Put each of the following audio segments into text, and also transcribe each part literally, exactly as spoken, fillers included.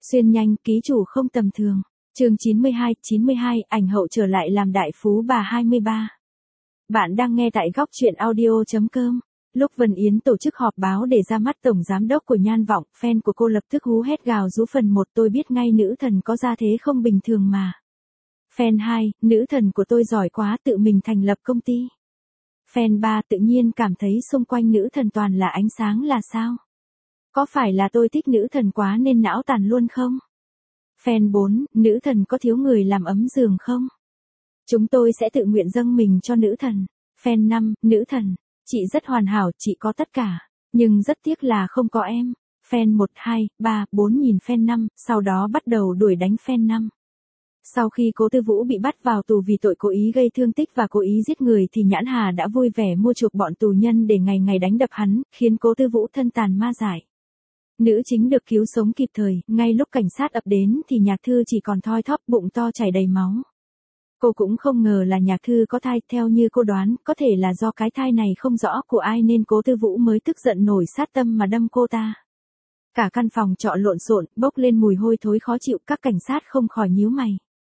Xuyên nhanh, ký chủ không tầm thường. Chương chín mươi hai, chín mươi hai, ảnh hậu trở lại làm đại phú bà hai mươi ba. Bạn đang nghe tại góc truyện audio chấm com. Lúc Vân Yến tổ chức họp báo để ra mắt tổng giám đốc của Nhan Vọng, fan của cô lập tức hú hét gào rú. Phần một, tôi biết ngay nữ thần có gia thế không bình thường mà. Fan hai, nữ thần của tôi giỏi quá, tự mình thành lập công ty. Fan ba, tự nhiên cảm thấy xung quanh nữ thần toàn là ánh sáng là sao? Có phải là tôi thích nữ thần quá nên não tàn luôn không? Fan bốn, nữ thần có thiếu người làm ấm giường không? Chúng tôi sẽ tự nguyện dâng mình cho nữ thần. Fan năm, nữ thần, chị rất hoàn hảo, chị có tất cả, nhưng rất tiếc là không có em. Fan một, hai, ba, bốn nhìn fan năm, sau đó bắt đầu đuổi đánh fan năm. Sau khi Cố Tư Vũ bị bắt vào tù vì tội cố ý gây thương tích và cố ý giết người thì Nhãn Hà đã vui vẻ mua chuộc bọn tù nhân để ngày ngày đánh đập hắn, khiến Cố Tư Vũ thân tàn ma dại. Nữ chính được cứu sống kịp thời, ngay lúc cảnh sát ập đến thì Nhạc Thư chỉ còn thoi thóp, bụng to chảy đầy máu. Cô cũng không ngờ là Nhạc Thư có thai, theo như cô đoán, có thể là do cái thai này không rõ của ai nên Cố Tư Vũ mới tức giận nổi sát tâm mà đâm cô ta. Cả căn phòng trọ lộn xộn, bốc lên mùi hôi thối khó chịu, các cảnh sát không khỏi nhíu mày.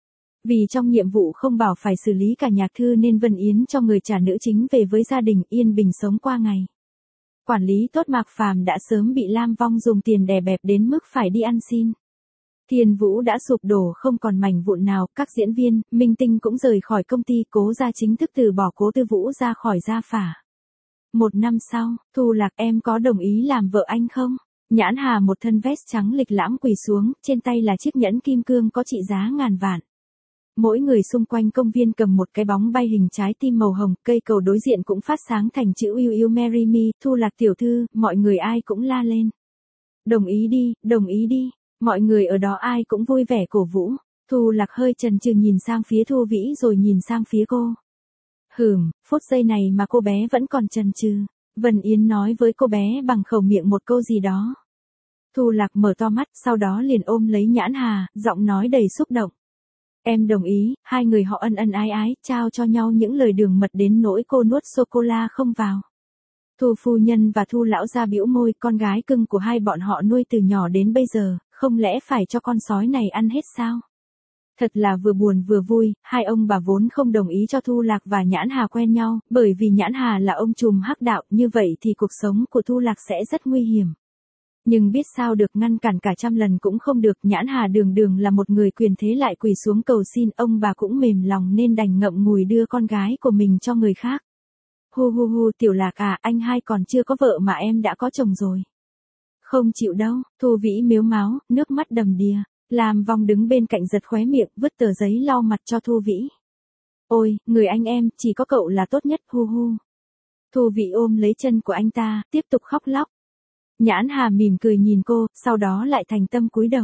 Vì trong nhiệm vụ không bảo phải xử lý cả Nhạc Thư nên Vân Yến cho người trả nữ chính về với gia đình, yên bình sống qua ngày. Quản lý tốt Mạc Phàm đã sớm bị Lam Vong dùng tiền đè bẹp đến mức phải đi ăn xin. Thiên Vũ đã sụp đổ không còn mảnh vụn nào, các diễn viên, minh tinh cũng rời khỏi công ty, Cố gia chính thức từ bỏ Cố Tư Vũ ra khỏi gia phả. Một năm sau, Thu Lạc, em có đồng ý làm vợ anh không? Nhãn Hà một thân vest trắng lịch lãm quỳ xuống, trên tay là chiếc nhẫn kim cương có trị giá ngàn vạn. Mỗi người xung quanh công viên cầm một cái bóng bay hình trái tim màu hồng, cây cầu đối diện cũng phát sáng thành chữ Will You Marry Me, Thu Lạc tiểu thư, mọi người ai cũng la lên. Đồng ý đi, đồng ý đi, mọi người ở đó ai cũng vui vẻ cổ vũ. Thu Lạc hơi chần chừ nhìn sang phía Thu Vĩ rồi nhìn sang phía cô. Hừm, phút giây này mà cô bé vẫn còn chần chừ. Vân Yến nói với cô bé bằng khẩu miệng một câu gì đó. Thu Lạc mở to mắt, sau đó liền ôm lấy Nhãn Hà, giọng nói đầy xúc động. Em đồng ý. Hai người họ ân ân ái ái, trao cho nhau những lời đường mật đến nỗi cô nuốt sô-cô-la không vào. Thu phu nhân và Thu lão gia bĩu môi, con gái cưng của hai bọn họ nuôi từ nhỏ đến bây giờ, không lẽ phải cho con sói này ăn hết sao? Thật là vừa buồn vừa vui, hai ông bà vốn không đồng ý cho Thu Lạc và Nhãn Hà quen nhau, bởi vì Nhãn Hà là ông trùm hắc đạo, như vậy thì cuộc sống của Thu Lạc sẽ rất nguy hiểm. Nhưng biết sao được, ngăn cản cả trăm lần cũng không được, Nhãn Hà đường đường là một người quyền thế lại quỳ xuống cầu xin, ông bà cũng mềm lòng nên đành ngậm ngùi đưa con gái của mình cho người khác. Hu hu hu, Tiểu Lạc à, anh hai còn chưa có vợ mà em đã có chồng rồi. Không chịu đâu, Thu Vĩ mếu máo, nước mắt đầm đìa. Lam Vong đứng bên cạnh giật khóe miệng, vứt tờ giấy lau mặt cho Thu Vĩ. Ôi, người anh em, chỉ có cậu là tốt nhất, hu hu. Thu Vĩ ôm lấy chân của anh ta, tiếp tục khóc lóc. Nhãn Hà mỉm cười nhìn cô, sau đó lại thành tâm cúi đầu.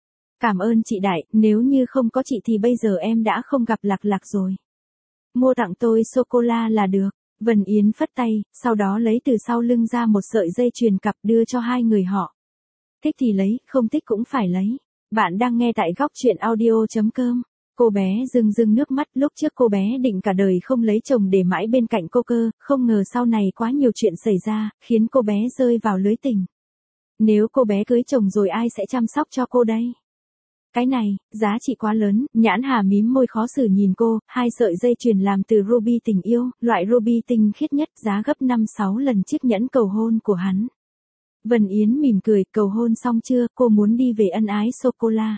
Cảm ơn chị Đại, nếu như không có chị thì bây giờ em đã không gặp Lạc Lạc rồi. Mua tặng tôi sô-cô-la là được. Vân Yến phất tay, sau đó lấy từ sau lưng ra một sợi dây chuyền cặp đưa cho hai người họ. Thích thì lấy, không thích cũng phải lấy. Bạn đang nghe tại góc truyện audio chấm com. Cô bé rưng rưng nước mắt, lúc trước cô bé định cả đời không lấy chồng để mãi bên cạnh cô cơ, không ngờ sau này quá nhiều chuyện xảy ra, khiến cô bé rơi vào lưới tình. Nếu cô bé cưới chồng rồi ai sẽ chăm sóc cho cô đây? Cái này, giá trị quá lớn. Nhãn Hà mím môi khó xử nhìn cô, hai sợi dây chuyền làm từ ruby tình yêu, loại ruby tinh khiết nhất, giá gấp năm sáu lần chiếc nhẫn cầu hôn của hắn. Vân Yến mỉm cười, cầu hôn xong chưa, cô muốn đi về ân ái sô-cô-la.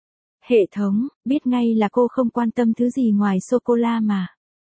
Hệ thống, biết ngay là cô không quan tâm thứ gì ngoài sô-cô-la mà.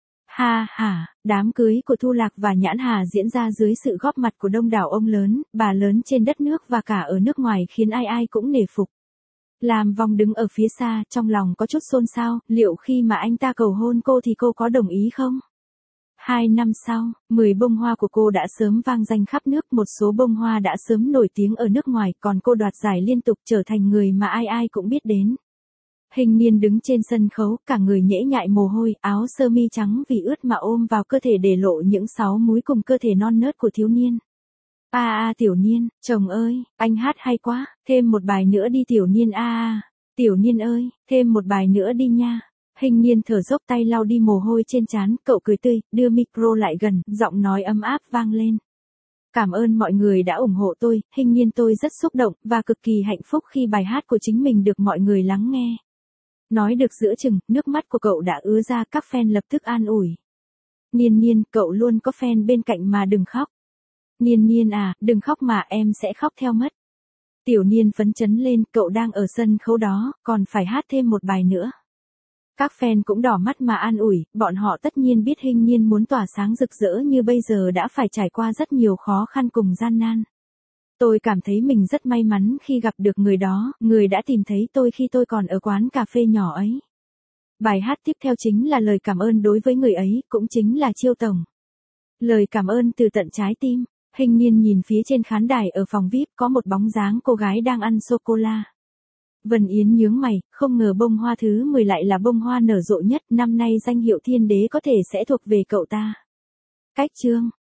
Ha ha, đám cưới của Thu Lạc và Nhãn Hà diễn ra dưới sự góp mặt của đông đảo ông lớn, bà lớn trên đất nước và cả ở nước ngoài, khiến ai ai cũng nể phục. Lam Vong đứng ở phía xa, trong lòng có chút xôn xao, liệu khi mà anh ta cầu hôn cô thì cô có đồng ý không? Hai năm sau, mười bông hoa của cô đã sớm vang danh khắp nước, một số bông hoa đã sớm nổi tiếng ở nước ngoài, còn cô đoạt giải liên tục trở thành người mà ai ai cũng biết đến. Hình Niên đứng trên sân khấu, cả người nhễ nhại mồ hôi, áo sơ mi trắng vì ướt mà ôm vào cơ thể để lộ những sáu múi cùng cơ thể non nớt của thiếu niên. A a Tiểu Niên, chồng ơi, anh hát hay quá, thêm một bài nữa đi Tiểu Niên a a, Tiểu Niên ơi, thêm một bài nữa đi nha. Hình Niên thở dốc, tay lau đi mồ hôi trên trán, cậu cười tươi, đưa micro lại gần, giọng nói ấm áp vang lên. Cảm ơn mọi người đã ủng hộ tôi, hình nhiên tôi rất xúc động, và cực kỳ hạnh phúc khi bài hát của chính mình được mọi người lắng nghe. Nói được giữa chừng, nước mắt của cậu đã ứa ra, các fan lập tức an ủi. Niên Niên, cậu luôn có fan bên cạnh mà đừng khóc. Niên Niên à, đừng khóc mà em sẽ khóc theo mất. Tiểu Niên phấn chấn lên, cậu đang ở sân khấu đó, còn phải hát thêm một bài nữa. Các fan cũng đỏ mắt mà an ủi, bọn họ tất nhiên biết Hình Nhiên muốn tỏa sáng rực rỡ như bây giờ đã phải trải qua rất nhiều khó khăn cùng gian nan. Tôi cảm thấy mình rất may mắn khi gặp được người đó, người đã tìm thấy tôi khi tôi còn ở quán cà phê nhỏ ấy. Bài hát tiếp theo chính là lời cảm ơn đối với người ấy, cũng chính là Chiêu Tổng. Lời cảm ơn từ tận trái tim. Hình Nhiên nhìn phía trên khán đài ở phòng vi ai pi có một bóng dáng cô gái đang ăn sô-cô-la. Vân Yến nhướng mày, không ngờ bông hoa thứ mười lại là bông hoa nở rộ nhất, năm nay danh hiệu thiên đế có thể sẽ thuộc về cậu ta. Cách chương